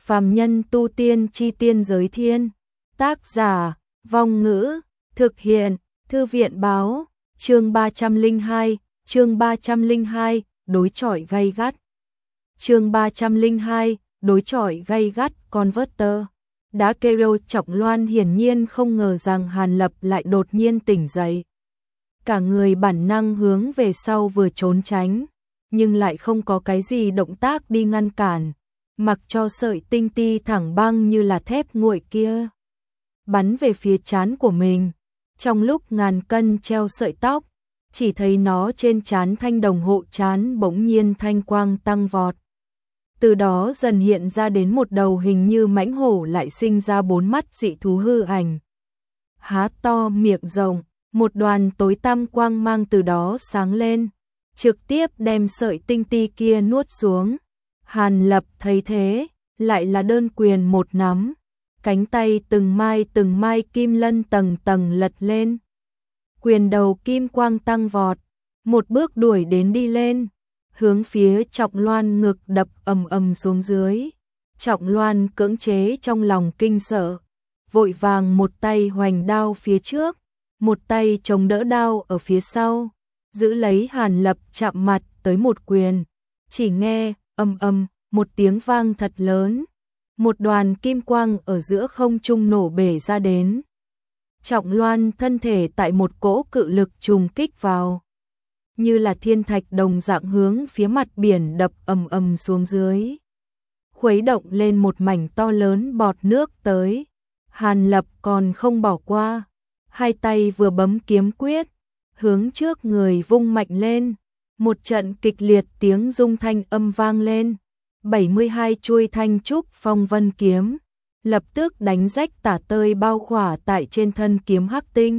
Phàm nhân tu tiên chi tiên giới thiên. Tác giả, Vong Ngữ, thực hiện, Thư viện báo, chương 302, đối chọi gay gắt. Chương 302, đối chọi gay gắt, Converter. Đã kêu Trọng Loan hiển nhiên không ngờ rằng Hàn Lập lại đột nhiên tỉnh dậy. Cả người bản năng hướng về sau vừa trốn tránh, nhưng lại không có cái gì động tác đi ngăn cản, mặc cho sợi tinh ti thẳng băng như là thép nguội kia bắn về phía trán của mình. Trong lúc ngàn cân treo sợi tóc, chỉ thấy nó trên trán thanh đồng hộ trán bỗng nhiên thanh quang tăng vọt. Từ đó dần hiện ra đến một đầu hình như mãnh hổ lại sinh ra 4 mắt dị thú hư ảnh. Há to miệng rộng, một đoàn tối tăm quang mang từ đó sáng lên, trực tiếp đem sợi tinh ti kia nuốt xuống. Hàn Lập thấy thế, lại là đơn quyền một nắm, cánh tay từng mai kim lân tầng tầng lật lên. Quyền đầu kim quang tăng vọt, một bước đuổi đến đi lên, hướng phía Trọng Loan ngực đập ầm ầm xuống dưới. Trọng Loan cưỡng chế trong lòng kinh sợ, vội vàng một tay hoành đao phía trước, một tay chống đỡ đao ở phía sau, giữ lấy Hàn Lập chạm mặt tới một quyền. Chỉ nghe ầm ầm một tiếng vang thật lớn, một đoàn kim quang ở giữa không trung nổ bể ra đến. Trọng Loan thân thể tại một cỗ cự lực trùng kích vào, như là thiên thạch đồng dạng hướng phía mặt biển đập ầm ầm xuống dưới, khuấy động lên một mảnh to lớn bọt nước tới. Hàn Lập còn không bỏ qua, hai tay vừa bấm kiếm quyết, hướng trước người vung mạnh lên, một trận kịch liệt tiếng rung thanh âm vang lên. 72 chuôi thanh trúc phong vân kiếm lập tức đánh rách tả tơi bao khỏa tại trên thân kiếm hắc tinh.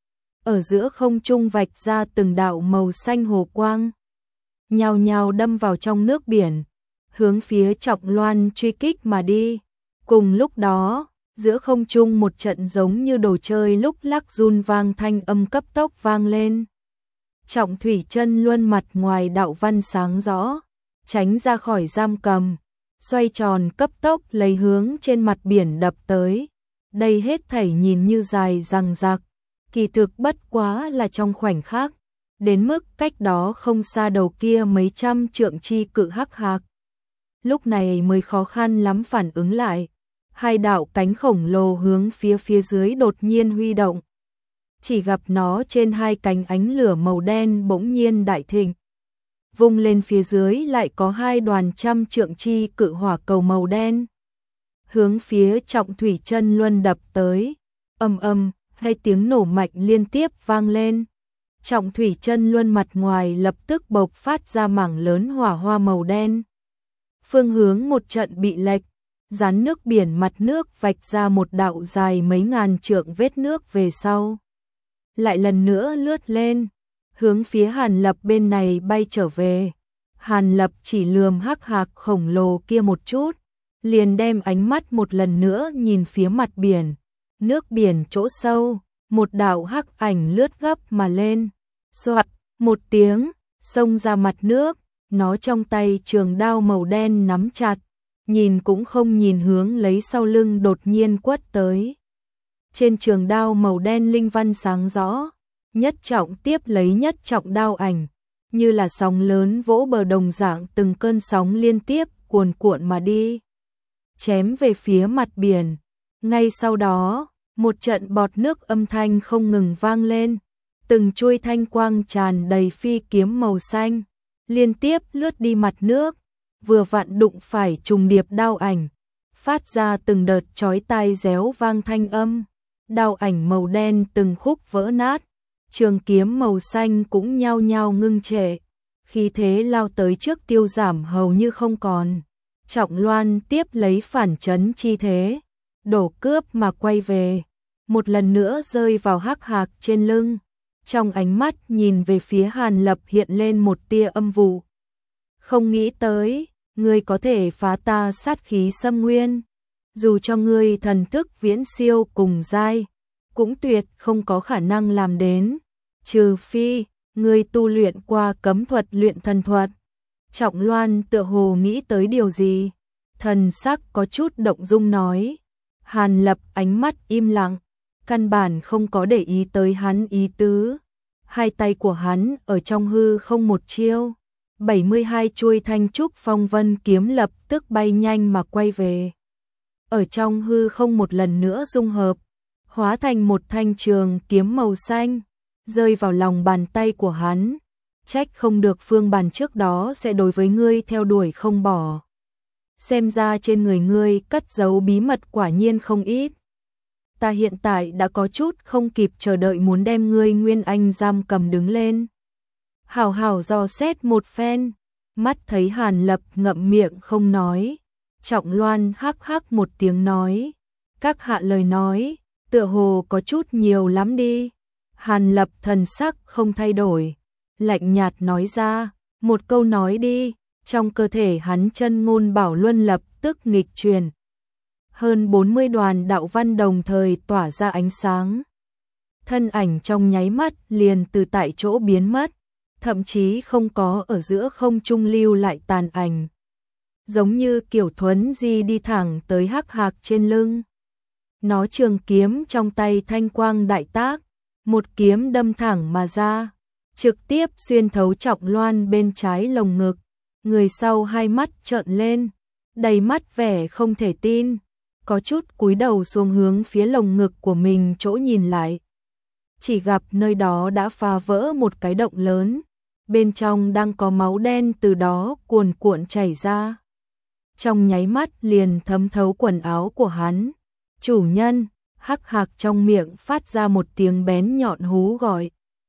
Ở giữa không trung vạch ra từng đạo màu xanh hồ quang, nhào nhào đâm vào trong nước biển, hướng phía Trọng Loan truy kích mà đi. Cùng lúc đó, giữa không trung một trận giống như đồ chơi lúc lắc run vang thanh âm cấp tốc vang lên. Trọng Thủy Chân Luân mặt ngoài đạo văn sáng rõ, tránh ra khỏi giam cầm, xoay tròn cấp tốc lấy hướng trên mặt biển đập tới. Đây hết thảy nhìn như dài dằng dặc, kỳ thực bất quá là trong khoảnh khắc, đến mức cách đó không xa đầu kia mấy trăm trượng chi cự hắc hạc. Lúc này mới khó khăn lắm phản ứng lại, hai đạo cánh khổng lồ hướng phía dưới đột nhiên huy động. Chỉ gặp nó trên hai cánh ánh lửa màu đen bỗng nhiên đại thịnh. Vung lên phía dưới lại có hai đoàn trăm trượng chi cự hỏa cầu màu đen, hướng phía Trọng Thủy Chân Luân đập tới. Ầm ầm, hai tiếng nổ mạnh liên tiếp vang lên. Trọng Thủy Chân Luân mặt ngoài lập tức bộc phát ra mảng lớn hỏa hoa màu đen. Phương hướng một trận bị lệch, dán nước biển mặt nước vạch ra một đạo dài mấy ngàn trượng vết nước về sau. Lại lần nữa lướt lên, hướng phía Hàn Lập bên này bay trở về. Hàn Lập chỉ lườm hắc hạc khổng lồ kia một chút, liền đem ánh mắt một lần nữa nhìn phía mặt biển. Nước biển chỗ sâu, một đạo hắc ảnh lướt gấp mà lên, xoạt một tiếng, xông ra mặt nước. Nó trong tay trường đao màu đen nắm chặt, nhìn cũng không nhìn hướng lấy sau lưng đột nhiên quất tới. Trên trường đao màu đen linh văn sáng rõ, nhất trọng tiếp lấy nhất trọng đao ảnh, như là sóng lớn vỗ bờ đồng dạng từng cơn sóng liên tiếp cuồn cuộn mà đi, chém về phía mặt biển. Ngay sau đó, một trận bọt nước âm thanh không ngừng vang lên, từng chuôi thanh quang tràn đầy phi kiếm màu xanh, liên tiếp lướt đi mặt nước, vừa vặn đụng phải trùng điệp đao ảnh, phát ra từng đợt chói tai réo vang thanh âm. Đao ảnh màu đen từng khúc vỡ nát, trường kiếm màu xanh cũng nhao nhao ngưng trệ, khí thế lao tới trước tiêu giảm hầu như không còn. Trọng Loan tiếp lấy phản chấn chi thế, đổ cướp mà quay về, một lần nữa rơi vào hắc hạc trên lưng. Trong ánh mắt nhìn về phía Hàn Lập hiện lên một tia âm vụ. Không nghĩ tới, ngươi có thể phá ta sát khí xâm nguyên. Dù cho ngươi thần thức viễn siêu cùng giai, cũng tuyệt không có khả năng làm đến. Trừ phi, ngươi tu luyện qua cấm thuật luyện thần thuật. Trọng Loan tựa hồ nghĩ tới điều gì, thần sắc có chút động dung nói. Hàn Lập ánh mắt im lặng, căn bản không có để ý tới hắn ý tứ. Hai tay của hắn ở trong hư không một chiêu, 72 chuôi thanh trúc phong vân kiếm lập tức bay nhanh mà quay về. Ở trong hư không một lần nữa dung hợp, hóa thành một thanh trường kiếm màu xanh, rơi vào lòng bàn tay của hắn. Trách không được Phương Bàn trước đó sẽ đối với ngươi theo đuổi không bỏ. Xem ra trên người ngươi cất giấu bí mật quả nhiên không ít. Ta hiện tại đã có chút không kịp chờ đợi muốn đem ngươi Nguyên Anh giam cầm đứng lên. Hảo hảo dò xét một phen, mắt thấy Hàn Lập ngậm miệng không nói. Trọng Loan hắc hắc một tiếng nói, các hạ lời nói, tựa hồ có chút nhiều lắm đi. Hàn Lập thần sắc không thay đổi, lạnh nhạt nói ra, một câu nói đi. Trong cơ thể hắn chân ngôn bảo luân lập tức nghịch truyền. Hơn 40 đoàn đạo văn đồng thời tỏa ra ánh sáng. Thân ảnh trong nháy mắt liền từ tại chỗ biến mất, thậm chí không có ở giữa không trung lưu lại tàn ảnh. Giống như kiểu thuấn di đi thẳng tới Hắc Hạc trên lưng. Nó trường kiếm trong tay thanh quang đại tác, một kiếm đâm thẳng mà ra, trực tiếp xuyên thấu Trọng Loan bên trái lồng ngực. Người sau hai mắt trợn lên, đầy mắt vẻ không thể tin, có chút cúi đầu xuống hướng phía lồng ngực của mình chỗ nhìn lại. Chỉ gặp nơi đó đã phá vỡ một cái động lớn, bên trong đang có máu đen từ đó cuồn cuộn chảy ra. Trong nháy mắt liền thấm thấu quần áo của hắn. Chủ nhân, Hắc Hạc trong miệng phát ra một tiếng bén nhọn hú gọi.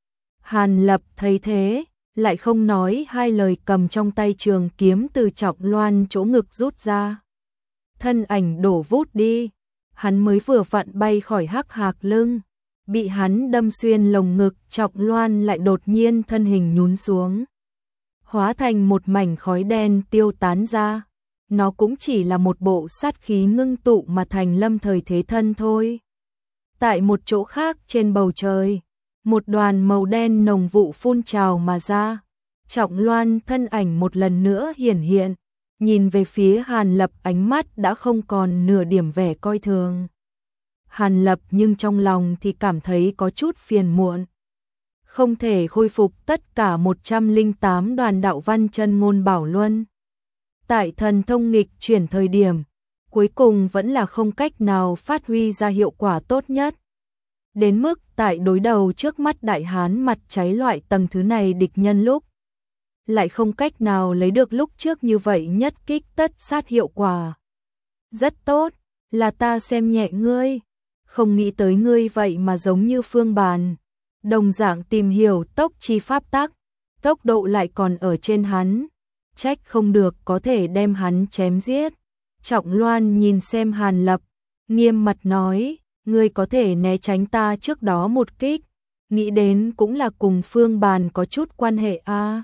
Hàn Lập thấy thế, lại không nói hai lời cầm trong tay trường kiếm từ Trọng Loan chỗ ngực rút ra. Thân ảnh đổ vút đi, hắn mới vừa vặn bay khỏi Hắc Hạc lưng, bị hắn đâm xuyên lồng ngực. Trọng Loan lại đột nhiên thân hình nhún xuống, hóa thành một mảnh khói đen tiêu tán ra. Nó cũng chỉ là một bộ sát khí ngưng tụ mà thành lâm thời thế thân thôi. Tại một chỗ khác trên bầu trời, một đoàn màu đen nồng vụ phun trào mà ra. Trọng Loan thân ảnh một lần nữa hiển hiện, nhìn về phía Hàn Lập, ánh mắt đã không còn nửa điểm vẻ coi thường. Hàn Lập nhưng trong lòng thì cảm thấy có chút phiền muộn. Không thể khôi phục tất cả 108 đoàn đạo văn chân ngôn bảo luân. Tại thần thông nghịch chuyển thời điểm, cuối cùng vẫn là không cách nào phát huy ra hiệu quả tốt nhất. Đến mức tại đối đầu trước mắt đại hán mặt cháy loại tầng thứ này địch nhân lúc, lại không cách nào lấy được lúc trước như vậy nhất kích tất sát hiệu quả. Rất tốt, là ta xem nhẹ ngươi, không nghĩ tới ngươi vậy mà giống như Phương Bàn, đồng dạng tìm hiểu tốc chi pháp tắc, tốc độ lại còn ở trên hắn, trách không được có thể đem hắn chém giết. Trọng Loan nhìn xem Hàn Lập, nghiêm mặt nói, ngươi có thể né tránh ta trước đó một kích, nghĩ đến cũng là cùng Phương Bàn có chút quan hệ a.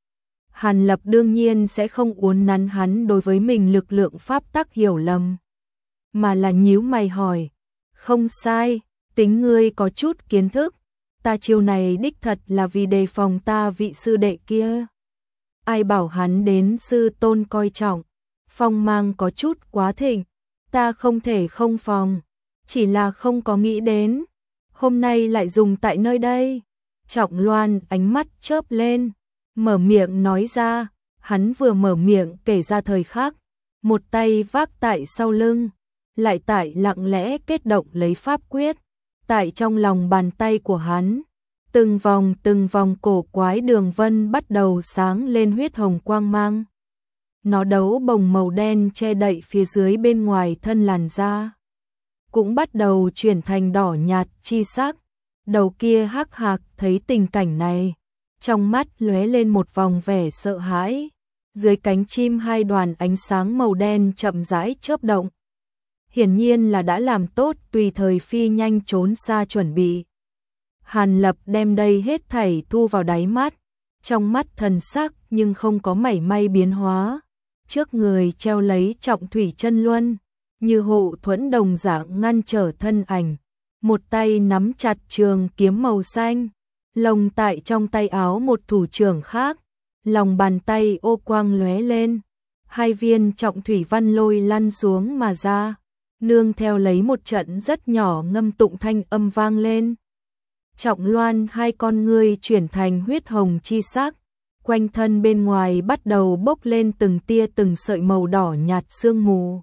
Hàn Lập đương nhiên sẽ không uốn nắn hắn đối với mình lực lượng pháp tắc hiểu lầm, mà là nhíu mày hỏi, không sai, tính ngươi có chút kiến thức, ta chiêu này đích thật là vì đề phòng ta vị sư đệ kia. Ai bảo hắn đến sư tôn coi trọng, phong mang có chút quá thịnh, ta không thể không phòng, chỉ là không có nghĩ đến, hôm nay lại dùng tại nơi đây. Trọng Loan ánh mắt chớp lên, mở miệng nói ra, hắn vừa mở miệng kể ra thời khắc, một tay vác tại sau lưng, lại tại lặng lẽ kết động lấy pháp quyết, tại trong lòng bàn tay của hắn, từng vòng cổ quái đường vân bắt đầu sáng lên huyết hồng quang mang. Nó đấu bồng màu đen che đậy phía dưới bên ngoài thân làn da, cũng bắt đầu chuyển thành đỏ nhạt chi sắc. Đầu kia Hắc Hạc thấy tình cảnh này, trong mắt lóe lên một vòng vẻ sợ hãi, dưới cánh chim hai đoàn ánh sáng màu đen chậm rãi chớp động. Hiển nhiên là đã làm tốt tùy thời phi nhanh trốn xa chuẩn bị. Hàn Lập đem đây hết thảy thu vào đáy mắt, trong mắt thần sắc nhưng không có mảy may biến hóa. Trước người treo lấy Trọng Thủy Chân Luân, như hộ thuẫn đồng dạng ngăn trở thân ảnh, một tay nắm chặt trường kiếm màu xanh, lồng tại trong tay áo một thủ trưởng khác, lòng bàn tay ô quang lóe lên, hai viên trọng thủy văn lôi lăn xuống mà ra, nương theo lấy một trận rất nhỏ ngâm tụng thanh âm vang lên. Trọng Loan hai con ngươi chuyển thành huyết hồng chi sắc, quanh thân bên ngoài bắt đầu bốc lên từng tia từng sợi màu đỏ nhạt sương mù.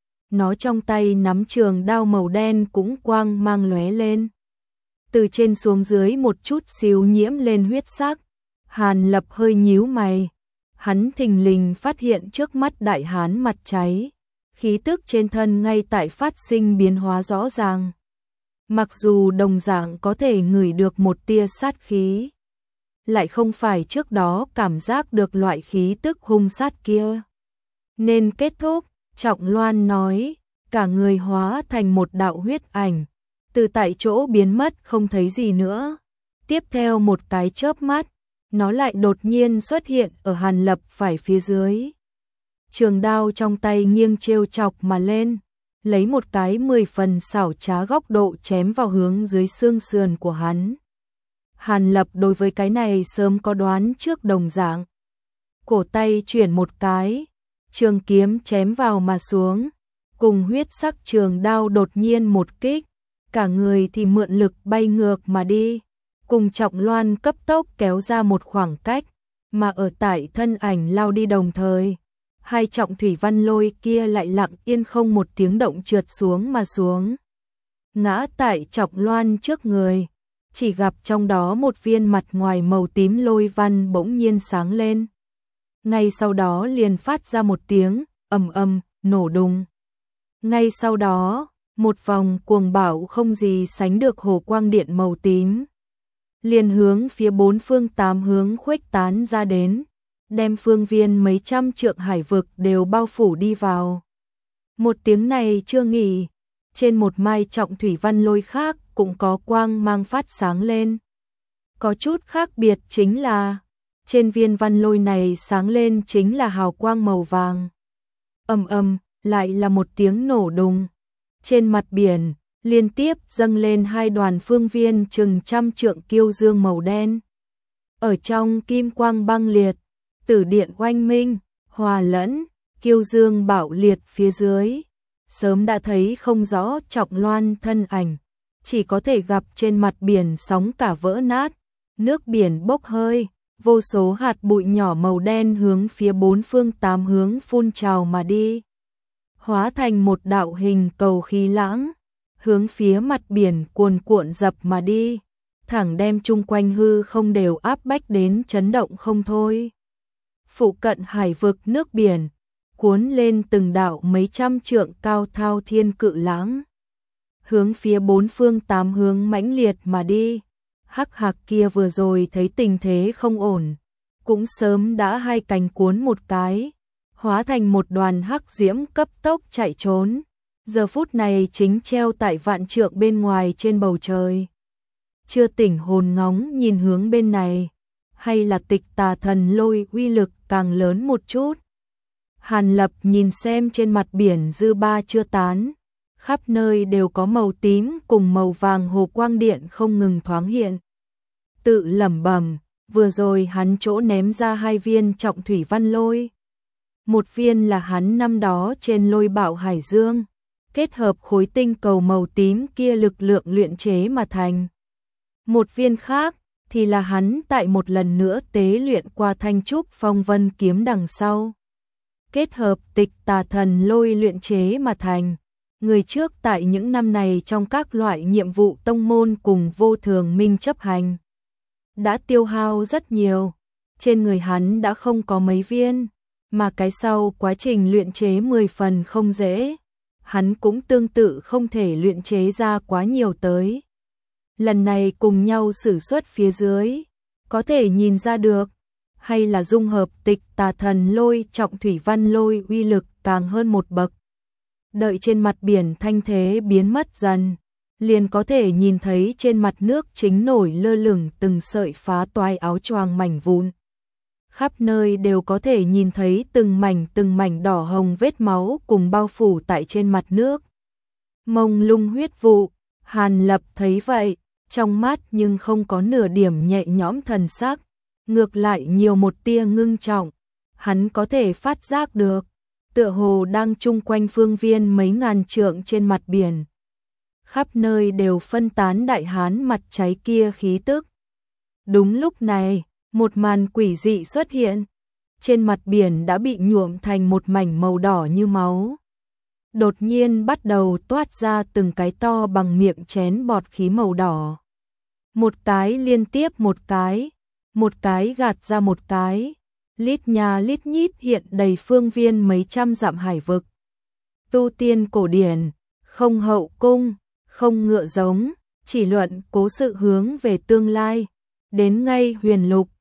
Nó trong tay nắm trường đao màu đen cũng quang mang lóe lên. Từ trên xuống dưới một chút xíu nhiễm lên huyết sắc. Hàn Lập hơi nhíu mày. Hắn thình lình phát hiện trước mắt đại hán mặt cháy. Khí tức trên thân ngay tại phát sinh biến hóa rõ ràng. Mặc dù đồng dạng có thể ngửi được một tia sát khí, lại không phải trước đó cảm giác được loại khí tức hung sát kia. Nên kết thúc, Trọng Loan nói, cả người hóa thành một đạo huyết ảnh, từ tại chỗ biến mất không thấy gì nữa. Tiếp theo một cái chớp mắt, nó lại đột nhiên xuất hiện ở Hàn Lập phải phía dưới. Trường đao trong tay nghiêng trêu chọc mà lên, lấy một cái 10 phần xảo trá góc độ chém vào hướng dưới xương sườn của hắn. Hàn Lập đối với cái này sớm có đoán trước đồng dạng. Cổ tay chuyển một cái, trường kiếm chém vào mà xuống, cùng huyết sắc trường đao đột nhiên một kích, cả người thì mượn lực bay ngược mà đi, cùng Trọng Loan cấp tốc kéo ra một khoảng cách, mà ở tại thân ảnh lao đi đồng thời. Hai trọng thủy văn lôi kia lại lặng yên không một tiếng động trượt xuống mà xuống. Ngã tại Trọng Loan trước người, chỉ gặp trong đó một viên mặt ngoài màu tím lôi văn bỗng nhiên sáng lên. Ngay sau đó liền phát ra một tiếng ầm ầm nổ đùng. Ngay sau đó, một vòng cuồng bạo không gì sánh được hồ quang điện màu tím liền hướng phía bốn phương tám hướng khuếch tán ra đến, đem phương viên mấy trăm trượng hải vực đều bao phủ đi vào. Một tiếng này chưa nghỉ, trên một mai trọng thủy văn lôi khác cũng có quang mang phát sáng lên. Có chút khác biệt chính là, trên viên văn lôi này sáng lên chính là hào quang màu vàng. Ầm ầm, lại là một tiếng nổ đùng. Trên mặt biển, liên tiếp dâng lên hai đoàn phương viên chừng trăm trượng kiêu dương màu đen. Ở trong kim quang băng liệt, tử điện oanh minh, hòa lẫn, kiêu dương bạo liệt phía dưới. Sớm đã thấy không rõ Trọng Loan thân ảnh, chỉ có thể gặp trên mặt biển sóng cả vỡ nát, nước biển bốc hơi, vô số hạt bụi nhỏ màu đen hướng phía bốn phương tám hướng phun trào mà đi. Hóa thành một đạo hình cầu khí lãng, hướng phía mặt biển cuồn cuộn dập mà đi, thẳng đem chung quanh hư không đều áp bách đến chấn động không thôi. Phụ cận hải vực nước biển, cuốn lên từng đạo mấy trăm trượng cao thao thiên cự lãng, hướng phía bốn phương tám hướng mãnh liệt mà đi. Hắc Hạc kia vừa rồi thấy tình thế không ổn, cũng sớm đã hai cánh cuốn một cái, hóa thành một đoàn hắc diễm cấp tốc chạy trốn. Giờ phút này chính treo tại vạn trượng bên ngoài trên bầu trời. Chưa tỉnh hồn ngóng nhìn hướng bên này, hay là Tịch Tà Thần Lôi uy lực càng lớn một chút. Hàn Lập nhìn xem trên mặt biển dư ba chưa tán, khắp nơi đều có màu tím cùng màu vàng hồ quang điện không ngừng thoáng hiện. Tự lẩm bẩm, vừa rồi hắn chỗ ném ra hai viên trọng thủy văn lôi. Một viên là hắn năm đó trên lôi bạo hải dương, kết hợp khối tinh cầu màu tím kia lực lượng luyện chế mà thành. Một viên khác thì là hắn tại một lần nữa tế luyện qua thanh trúc phong vân kiếm đằng sau. Kết hợp Tịch Tà Thần Lôi luyện chế mà thành. Người trước tại những năm này trong các loại nhiệm vụ tông môn cùng Vô Thường Minh chấp hành, đã tiêu hao rất nhiều. Trên người hắn đã không có mấy viên, mà cái sau quá trình luyện chế 10 phần không dễ. Hắn cũng tương tự không thể luyện chế ra quá nhiều tới. Lần này cùng nhau sử xuất phía dưới, có thể nhìn ra được, hay là dung hợp Tịch Tà Thần Lôi trọng thủy văn lôi uy lực càng hơn một bậc. Đợi trên mặt biển thanh thế biến mất dần, liền có thể nhìn thấy trên mặt nước chính nổi lơ lửng từng sợi phá toái áo choàng mảnh vụn. Khắp nơi đều có thể nhìn thấy từng mảnh đỏ hồng vết máu cùng bao phủ tại trên mặt nước. Mông lung huyết vụ, Hàn Lập thấy vậy, trong mắt nhưng không có nửa điểm nhẹ nhõm thần sắc, ngược lại nhiều một tia ngưng trọng. Hắn có thể phát giác được, tựa hồ đang chung quanh phương viên mấy ngàn trượng trên mặt biển. Khắp nơi đều phân tán đại hán mặt cháy kia khí tức. Đúng lúc này, một màn quỷ dị xuất hiện. Trên mặt biển đã bị nhuộm thành một mảnh màu đỏ như máu. Đột nhiên bắt đầu toát ra từng cái to bằng miệng chén bọt khí màu đỏ. Một cái liên tiếp một cái gạt ra một cái, lít nha lít nhít hiện đầy phương viên mấy trăm dặm hải vực. Tu tiên cổ điển, không hậu cung, không ngựa giống, chỉ luận cố sự hướng về tương lai, đến ngay huyền lục,